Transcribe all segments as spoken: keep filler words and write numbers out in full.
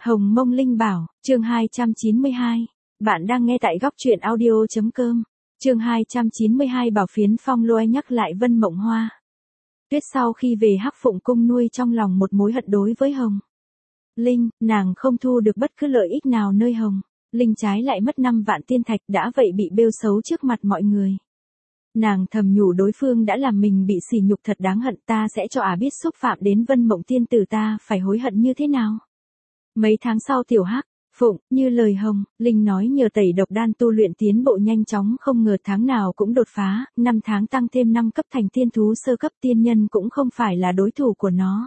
Hồng Mông Linh Bảo, chương hai trăm chín mươi hai. Bạn đang nghe tại góc truyện audio.com. Chương hai trăm chín mươi hai Bảo Phiến Phong Lôi nhắc lại Vân Mộng Hoa. Tuyết sau khi về Hắc Phụng cung nuôi trong lòng một mối hận đối với Hồng Linh, nàng không thu được bất cứ lợi ích nào nơi Hồng Linh, trái lại mất năm vạn tiên thạch, đã vậy bị bêu xấu trước mặt mọi người. Nàng thầm nhủ đối phương đã làm mình bị sỉ nhục thật đáng hận, ta sẽ cho ả biết xúc phạm đến Vân Mộng tiên tử ta phải hối hận như thế nào. Mấy tháng sau tiểu Hắc Phụng, như lời Hồng Linh nói, nhờ tẩy độc đan tu luyện tiến bộ nhanh chóng, không ngờ tháng nào cũng đột phá, năm tháng tăng thêm năm cấp thành tiên thú sơ cấp, tiên nhân cũng không phải là đối thủ của nó.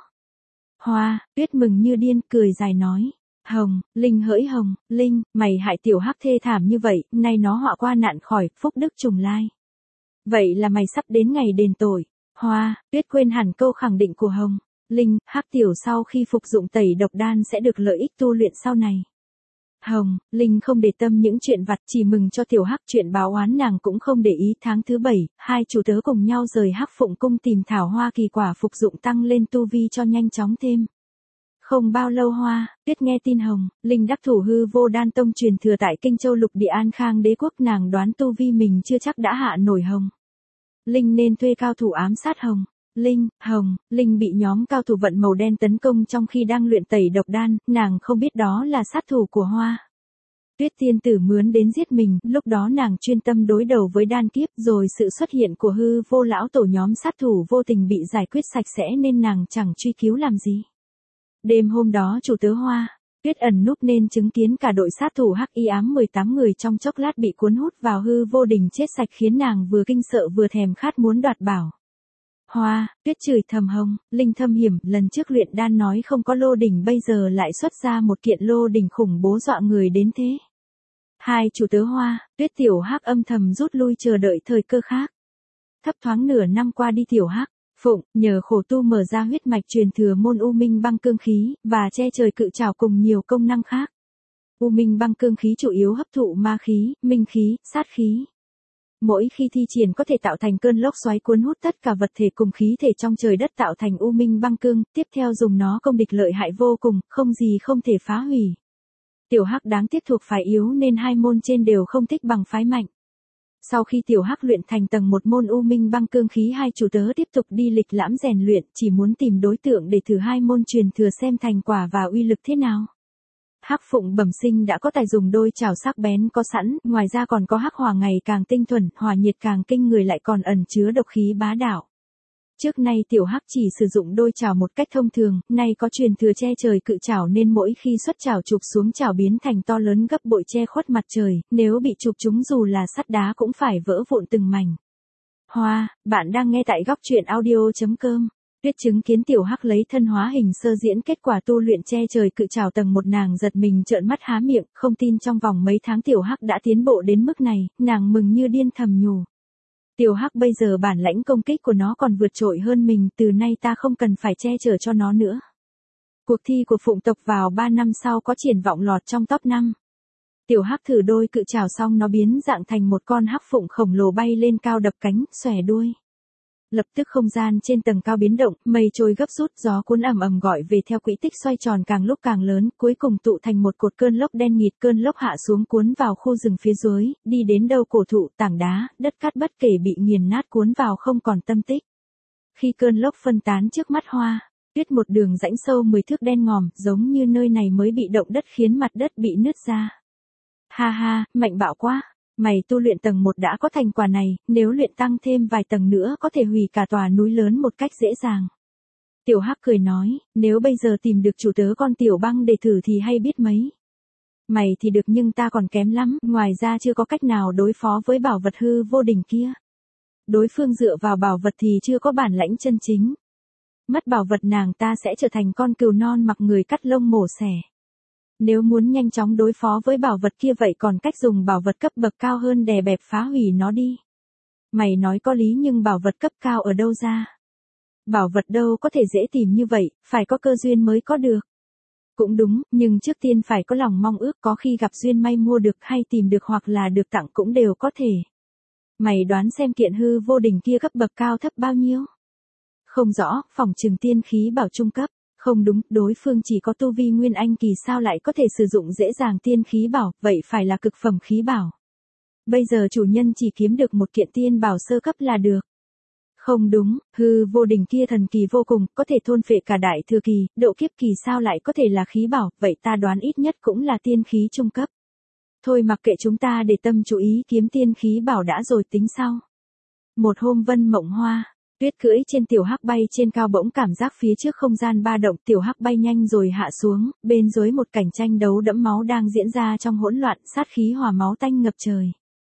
Hoa, Tuyết mừng như điên, cười dài nói. Hồng Linh hỡi Hồng Linh, mày hại tiểu Hắc thê thảm như vậy, nay nó họa qua nạn khỏi, phúc đức trùng lai. Vậy là mày sắp đến ngày đền tội. Hoa, Tuyết quên hẳn câu khẳng định của Hồng Linh, Hắc tiểu sau khi phục dụng tẩy độc đan sẽ được lợi ích tu luyện sau này. Hồng Linh không để tâm những chuyện vặt, chỉ mừng cho tiểu Hắc, chuyện báo oán nàng cũng không để ý. Tháng thứ bảy, hai chủ tớ cùng nhau rời Hắc Phụng cung tìm thảo hoa kỳ quả phục dụng tăng lên tu vi cho nhanh chóng thêm. Không bao lâu Hoa, Tuyết nghe tin Hồng Linh đắc thủ hư vô đan tông truyền thừa tại Kinh Châu lục địa An Khang đế quốc, nàng đoán tu vi mình chưa chắc đã hạ nổi Hồng Linh nên thuê cao thủ ám sát Hồng Linh. Hồng Linh bị nhóm cao thủ vận màu đen tấn công trong khi đang luyện tẩy độc đan, nàng không biết đó là sát thủ của Hoa Tuyết tiên tử mướn đến giết mình, lúc đó nàng chuyên tâm đối đầu với đan kiếp, rồi sự xuất hiện của hư vô lão tổ nhóm sát thủ vô tình bị giải quyết sạch sẽ nên nàng chẳng truy cứu làm gì. Đêm hôm đó chủ tớ Hoa Tuyết ẩn núp nên chứng kiến cả đội sát thủ Hắc y ám mười tám người trong chốc lát bị cuốn hút vào hư vô đình chết sạch, khiến nàng vừa kinh sợ vừa thèm khát muốn đoạt bảo. Hoa Tuyết chửi thầm Hồng Linh thâm hiểm, lần trước luyện đan nói không có lô đỉnh, bây giờ lại xuất ra một kiện lô đỉnh khủng bố dọa người đến thế. Hai chủ tớ Hoa Tuyết tiểu Hắc âm thầm rút lui chờ đợi thời cơ khác. Thấp thoáng nửa năm qua đi, tiểu Hắc Phụng nhờ khổ tu mở ra huyết mạch truyền thừa môn U Minh băng cương khí và che trời cự trảo cùng nhiều công năng khác. U Minh băng cương khí chủ yếu hấp thụ ma khí, minh khí, sát khí. Mỗi khi thi triển có thể tạo thành cơn lốc xoáy cuốn hút tất cả vật thể cùng khí thể trong trời đất tạo thành U Minh băng cương, tiếp theo dùng nó công địch lợi hại vô cùng, không gì không thể phá hủy. Tiểu Hắc đáng tiếc thuộc phái yếu nên hai môn trên đều không thích bằng phái mạnh. Sau khi tiểu Hắc luyện thành tầng một môn U Minh băng cương khí, hai chủ tớ tiếp tục đi lịch lãm rèn luyện, chỉ muốn tìm đối tượng để thử hai môn truyền thừa xem thành quả và uy lực thế nào. Hắc Phụng bẩm sinh đã có tài dùng đôi chảo sắc bén có sẵn, ngoài ra còn có Hắc Hỏa ngày càng tinh thuần, hỏa nhiệt càng kinh người, lại còn ẩn chứa độc khí bá đạo. Trước nay tiểu Hắc chỉ sử dụng đôi chảo một cách thông thường, nay có truyền thừa che trời cự chảo nên mỗi khi xuất chảo chụp xuống, chảo biến thành to lớn gấp bội che khuất mặt trời, nếu bị chụp trúng dù là sắt đá cũng phải vỡ vụn từng mảnh. Hoa, bạn đang nghe tại góc truyện audio.com. Tuyết chứng kiến tiểu Hắc lấy thân hóa hình sơ diễn kết quả tu luyện che trời cự trảo tầng một, nàng giật mình trợn mắt há miệng, không tin trong vòng mấy tháng tiểu Hắc đã tiến bộ đến mức này, nàng mừng như điên thầm nhủ. Tiểu Hắc bây giờ bản lãnh công kích của nó còn vượt trội hơn mình, từ nay ta không cần phải che chở cho nó nữa. Cuộc thi của Phụng tộc vào ba năm sau có triển vọng lọt trong top năm. Tiểu Hắc thử đôi cự trảo xong nó biến dạng thành một con Hắc Phụng khổng lồ bay lên cao, đập cánh, xòe đuôi. Lập tức không gian trên tầng cao biến động, mây trôi gấp rút, gió cuốn ầm ầm gọi về theo quỹ tích xoay tròn càng lúc càng lớn, cuối cùng tụ thành một cột cơn lốc đen nghịt, cơn lốc hạ xuống cuốn vào khu rừng phía dưới, đi đến đâu cổ thụ, tảng đá, đất cát bất kể bị nghiền nát cuốn vào không còn tâm tích. Khi cơn lốc phân tán trước mắt Hoa Tuyết, một đường rãnh sâu mười thước đen ngòm, giống như nơi này mới bị động đất khiến mặt đất bị nứt ra. Ha ha, mạnh bạo quá. Mày tu luyện tầng một đã có thành quả này, nếu luyện tăng thêm vài tầng nữa có thể hủy cả tòa núi lớn một cách dễ dàng. Tiểu Hắc cười nói, nếu bây giờ tìm được chủ tớ con Tiểu Băng để thử thì hay biết mấy. Mày thì được nhưng ta còn kém lắm, ngoài ra chưa có cách nào đối phó với bảo vật hư vô đỉnh kia. Đối phương dựa vào bảo vật thì chưa có bản lãnh chân chính. Mất bảo vật nàng ta sẽ trở thành con cừu non mặc người cắt lông mổ xẻ. Nếu muốn nhanh chóng đối phó với bảo vật kia vậy còn cách dùng bảo vật cấp bậc cao hơn đè bẹp phá hủy nó đi. Mày nói có lý nhưng bảo vật cấp cao ở đâu ra? Bảo vật đâu có thể dễ tìm như vậy, phải có cơ duyên mới có được. Cũng đúng, nhưng trước tiên phải có lòng mong ước, có khi gặp duyên may mua được hay tìm được hoặc là được tặng cũng đều có thể. Mày đoán xem kiện hư vô đỉnh kia cấp bậc cao thấp bao nhiêu? Không rõ, phỏng chừng tiên khí bảo trung cấp. Không đúng, đối phương chỉ có tu vi nguyên anh kỳ sao lại có thể sử dụng dễ dàng tiên khí bảo, vậy phải là cực phẩm khí bảo. Bây giờ chủ nhân chỉ kiếm được một kiện tiên bảo sơ cấp là được. Không đúng, hư vô đỉnh kia thần kỳ vô cùng, có thể thôn phệ cả đại thừa kỳ, độ kiếp kỳ sao lại có thể là khí bảo, vậy ta đoán ít nhất cũng là tiên khí trung cấp. Thôi mặc kệ chúng ta để tâm chú ý kiếm tiên khí bảo đã rồi tính sau. Một hôm Vân Mộng Hoa, Tuyết cưỡi trên tiểu hắc bay trên cao bỗng cảm giác phía trước không gian ba động, tiểu hắc bay nhanh rồi hạ xuống, bên dưới một cảnh tranh đấu đẫm máu đang diễn ra trong hỗn loạn, sát khí hòa máu tanh ngập trời.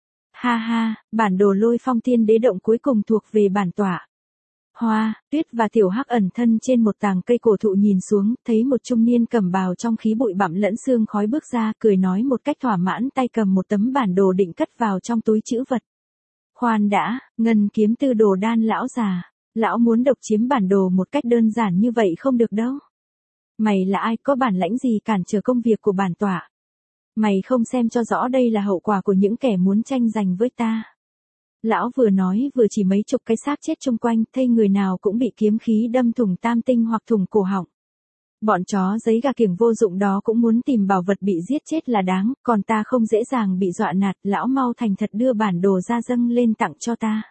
Ha ha, bản đồ Lôi Phong Tiên Đế động cuối cùng thuộc về bản tọa. Hoa, Tuyết và tiểu hắc ẩn thân trên một tàng cây cổ thụ nhìn xuống, thấy một trung niên cẩm bào trong khí bụi bặm lẫn sương khói bước ra, cười nói một cách thỏa mãn, tay cầm một tấm bản đồ định cất vào trong túi trữ vật. Khoan đã, Ngân Kiếm Tư Đồ Đan lão già, lão muốn độc chiếm bản đồ một cách đơn giản như vậy không được đâu. Mày là ai, có bản lãnh gì cản trở công việc của bản tọa? Mày không xem cho rõ đây là hậu quả của những kẻ muốn tranh giành với ta. Lão vừa nói vừa chỉ mấy chục cái xác chết chung quanh, thấy người nào cũng bị kiếm khí đâm thủng tam tinh hoặc thủng cổ họng. Bọn chó giấy gà kiểng vô dụng đó cũng muốn tìm bảo vật bị giết chết là đáng, còn ta không dễ dàng bị dọa nạt, lão mau thành thật đưa bản đồ ra dâng lên tặng cho ta.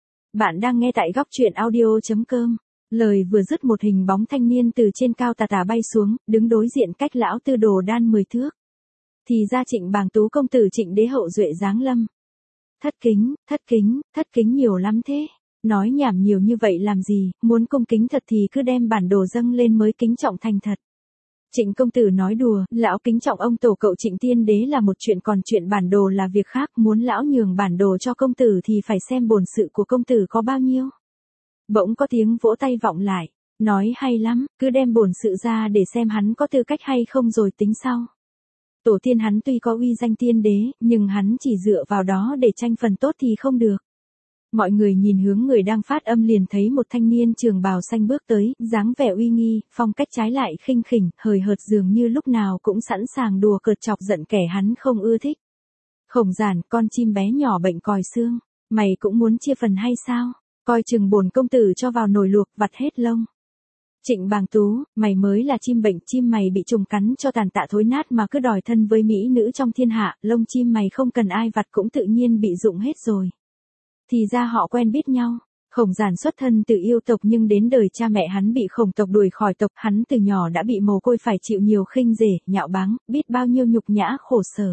Bạn đang nghe tại góc truyện audio chấm com. Lời vừa dứt một hình bóng thanh niên từ trên cao tà tà bay xuống, đứng đối diện cách lão Tư Đồ Đan mười thước. Thì ra Trịnh Bàng Tú công tử Trịnh Đế hậu duệ giáng lâm. Thất kính, thất kính, thất kính nhiều lắm thế. Nói nhảm nhiều như vậy làm gì, muốn cung kính thật thì cứ đem bản đồ dâng lên mới kính trọng thành thật. Trịnh công tử nói đùa, lão kính trọng ông tổ cậu Trịnh Tiên Đế là một chuyện, còn chuyện bản đồ là việc khác, muốn lão nhường bản đồ cho công tử thì phải xem bổn sự của công tử có bao nhiêu. Bỗng có tiếng vỗ tay vọng lại, nói hay lắm, cứ đem bổn sự ra để xem hắn có tư cách hay không rồi tính sau. Tổ tiên hắn tuy có uy danh tiên đế, nhưng hắn chỉ dựa vào đó để tranh phần tốt thì không được. Mọi người nhìn hướng người đang phát âm liền thấy một thanh niên trường bào xanh bước tới, dáng vẻ uy nghi, phong cách trái lại khinh khỉnh, hời hợt dường như lúc nào cũng sẵn sàng đùa cợt chọc giận kẻ hắn không ưa thích. Khổng Giản, con chim bé nhỏ bệnh còi xương, mày cũng muốn chia phần hay sao? Coi chừng bổn công tử cho vào nồi luộc vặt hết lông. Trịnh Bàng Tú, mày mới là chim bệnh, chim mày bị trùng cắn cho tàn tạ thối nát mà cứ đòi thân với mỹ nữ trong thiên hạ, lông chim mày không cần ai vặt cũng tự nhiên bị rụng hết rồi. Thì ra họ quen biết nhau. Khổng Giản xuất thân từ yêu tộc nhưng đến đời cha mẹ hắn bị khổng tộc đuổi khỏi tộc, hắn từ nhỏ đã bị mồ côi phải chịu nhiều khinh rể, nhạo báng, biết bao nhiêu nhục nhã khổ sở.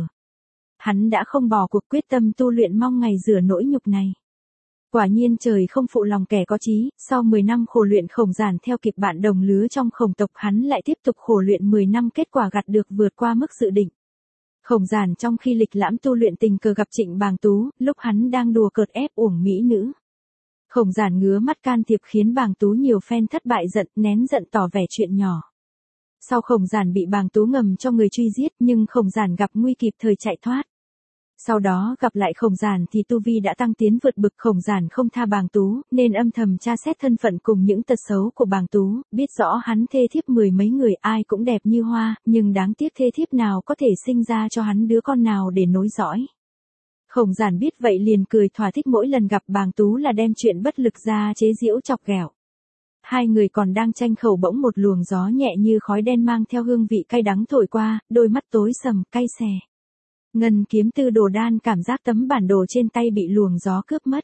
Hắn đã không bỏ cuộc, quyết tâm tu luyện mong ngày rửa nỗi nhục này. Quả nhiên trời không phụ lòng kẻ có chí, sau mười năm khổ luyện Khổng Giản theo kịp bạn đồng lứa trong khổng tộc, hắn lại tiếp tục khổ luyện mười năm, kết quả gặt được vượt qua mức dự định. Khổng Giản trong khi lịch lãm tu luyện tình cờ gặp Trịnh Bàng Tú, lúc hắn đang đùa cợt ép uổng mỹ nữ. Khổng Giản ngứa mắt can thiệp khiến Bàng Tú nhiều phen thất bại, giận, nén giận tỏ vẻ chuyện nhỏ. Sau Khổng Giản bị Bàng Tú ngầm cho người truy giết, nhưng Khổng Giản gặp nguy kịp thời chạy thoát. Sau đó gặp lại Khổng Giản thì tu vi đã tăng tiến vượt bực, Khổng Giản không tha Bàng Tú, nên âm thầm tra xét thân phận cùng những tật xấu của Bàng Tú, biết rõ hắn thê thiếp mười mấy người, ai cũng đẹp như hoa, nhưng đáng tiếc thê thiếp nào có thể sinh ra cho hắn đứa con nào để nối dõi. Khổng Giản biết vậy liền cười thỏa thích, mỗi lần gặp Bàng Tú là đem chuyện bất lực ra chế giễu chọc ghẹo. Hai người còn đang tranh khẩu bỗng một luồng gió nhẹ như khói đen mang theo hương vị cay đắng thổi qua, đôi mắt tối sầm, cay xè. Ngân Kiếm Tư Đồ Đan cảm giác tấm bản đồ trên tay bị luồng gió cướp mất.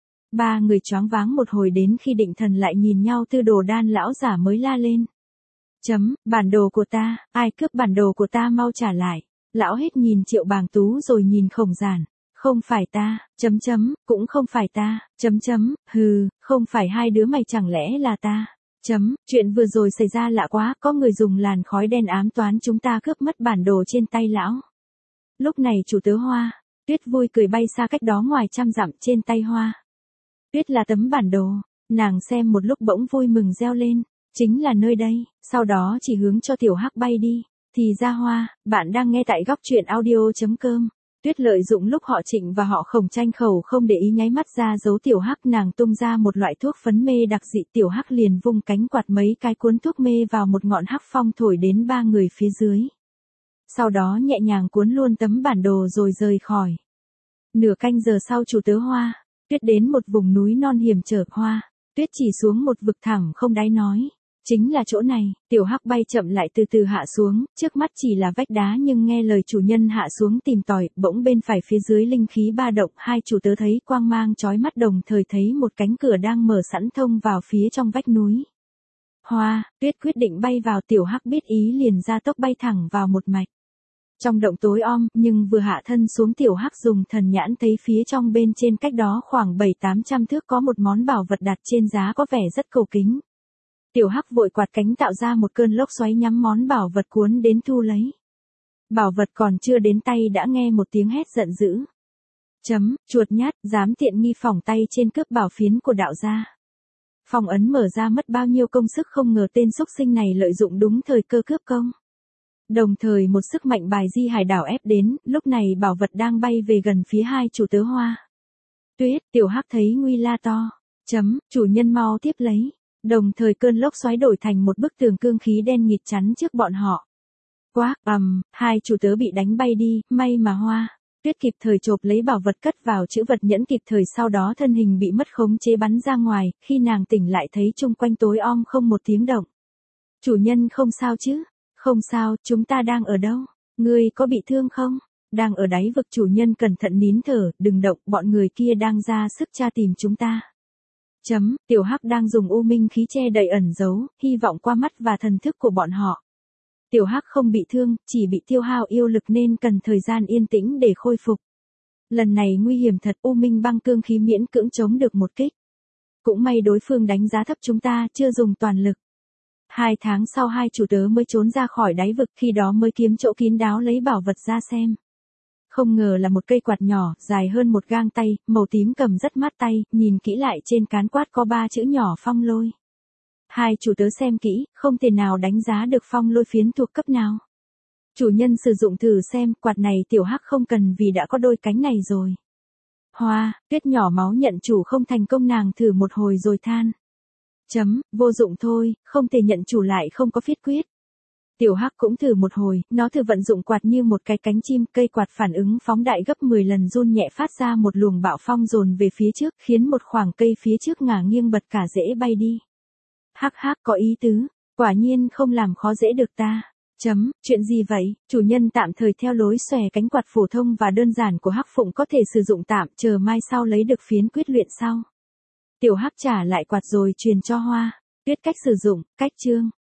Ba người choáng váng một hồi, đến khi định thần lại nhìn nhau, Tư Đồ Đan lão giả mới la lên. Chấm, bản đồ của ta, ai cướp bản đồ của ta, mau trả lại. Lão hết nhìn Triệu Bàng Tú rồi nhìn Khổng Giản. Không phải ta, chấm chấm, cũng không phải ta, chấm chấm, hừ, không phải hai đứa mày chẳng lẽ là ta. Chấm, chuyện vừa rồi xảy ra lạ quá, có người dùng làn khói đen ám toán chúng ta cướp mất bản đồ trên tay lão. Lúc này chủ tớ Hoa, Tuyết vui cười bay xa cách đó ngoài trăm dặm, trên tay Hoa. Tuyết là tấm bản đồ, nàng xem một lúc bỗng vui mừng reo lên, chính là nơi đây, sau đó chỉ hướng cho tiểu hắc bay đi. Thì ra Hoa, bạn đang nghe tại góc truyện audio chấm com. Tuyết lợi dụng lúc họ Trịnh và họ Khổng tranh khẩu không để ý, nháy mắt ra giấu tiểu hắc, nàng tung ra một loại thuốc phấn mê đặc dị, tiểu hắc liền vung cánh quạt mấy cái cuốn thuốc mê vào một ngọn hắc phong thổi đến ba người phía dưới. Sau đó nhẹ nhàng cuốn luôn tấm bản đồ rồi rời khỏi. Nửa canh giờ sau chủ tớ Hoa, Tuyết đến một vùng núi non hiểm trở. Hoa, Tuyết chỉ xuống một vực thẳng không đáy nói. Chính là chỗ này, tiểu hắc bay chậm lại từ từ hạ xuống, trước mắt chỉ là vách đá nhưng nghe lời chủ nhân hạ xuống tìm tòi, bỗng bên phải phía dưới linh khí ba động, hai chủ tớ thấy quang mang chói mắt đồng thời thấy một cánh cửa đang mở sẵn thông vào phía trong vách núi. Hoa, Tuyết quyết định bay vào, tiểu hắc biết ý liền ra tốc bay thẳng vào một mạch. Trong động tối om, nhưng vừa hạ thân xuống tiểu hắc dùng thần nhãn thấy phía trong bên trên cách đó khoảng bảy tám trăm thước có một món bảo vật đặt trên giá có vẻ rất cầu kính. Tiểu hắc vội quạt cánh tạo ra một cơn lốc xoáy nhắm món bảo vật cuốn đến thu lấy. Bảo vật còn chưa đến tay đã nghe một tiếng hét giận dữ. Chấm, chuột nhát, dám tiện nghi phỏng tay trên cướp bảo phiến của đạo gia. Phong ấn mở ra mất bao nhiêu công sức, không ngờ tên xúc sinh này lợi dụng đúng thời cơ cướp công. Đồng thời một sức mạnh bài di hải đảo ép đến, lúc này bảo vật đang bay về gần phía hai chủ tớ Hoa. Tuyết, tiểu hắc thấy nguy la to. Chấm, chủ nhân mau tiếp lấy. Đồng thời cơn lốc xoáy đổi thành một bức tường cương khí đen nghịt chắn trước bọn họ. Quá, ầm, um, hai chủ tớ bị đánh bay đi, may mà Hoa. Tuyết kịp thời chộp lấy bảo vật cất vào chữ vật nhẫn, kịp thời sau đó thân hình bị mất khống chế bắn ra ngoài, khi nàng tỉnh lại thấy chung quanh tối om không một tiếng động. Chủ nhân không sao chứ? Không sao, chúng ta đang ở đâu? Ngươi có bị thương không? Đang ở đáy vực, chủ nhân cẩn thận nín thở, đừng động, bọn người kia đang ra sức tra tìm chúng ta. Chấm, tiểu hắc đang dùng u minh khí che đậy ẩn giấu, hy vọng qua mắt và thần thức của bọn họ. Tiểu hắc không bị thương, chỉ bị tiêu hao yêu lực nên cần thời gian yên tĩnh để khôi phục. Lần này nguy hiểm thật, u minh băng cương khí miễn cưỡng chống được một kích. Cũng may đối phương đánh giá thấp chúng ta, chưa dùng toàn lực. Hai tháng sau hai chủ tớ mới trốn ra khỏi đáy vực, khi đó mới kiếm chỗ kín đáo lấy bảo vật ra xem. Không ngờ là một cây quạt nhỏ, dài hơn một gang tay, màu tím cầm rất mát tay, nhìn kỹ lại trên cán quạt có ba chữ nhỏ Phong Lôi. Hai chủ tớ xem kỹ, không thể nào đánh giá được phong lôi phiến thuộc cấp nào. Chủ nhân sử dụng thử xem, quạt này tiểu hắc không cần vì đã có đôi cánh này rồi. Hoa, Tuyết nhỏ máu nhận chủ không thành công, nàng thử một hồi rồi than. Chấm, vô dụng thôi, không thể nhận chủ lại không có phiết quyết. Tiểu hắc cũng thử một hồi, nó thử vận dụng quạt như một cái cánh chim, cây quạt phản ứng phóng đại gấp mười lần, run nhẹ phát ra một luồng bạo phong dồn về phía trước, khiến một khoảng cây phía trước ngả nghiêng bật cả rễ bay đi. Hắc hắc, có ý tứ, quả nhiên không làm khó dễ được ta. Chấm, chuyện gì vậy? Chủ nhân tạm thời theo lối xòe cánh quạt phổ thông và đơn giản của Hắc Phụng có thể sử dụng tạm, chờ mai sau lấy được phiến quyết luyện sau. Tiểu Hắc trả lại quạt rồi truyền cho Hoa. Tuyết cách sử dụng, cách chương.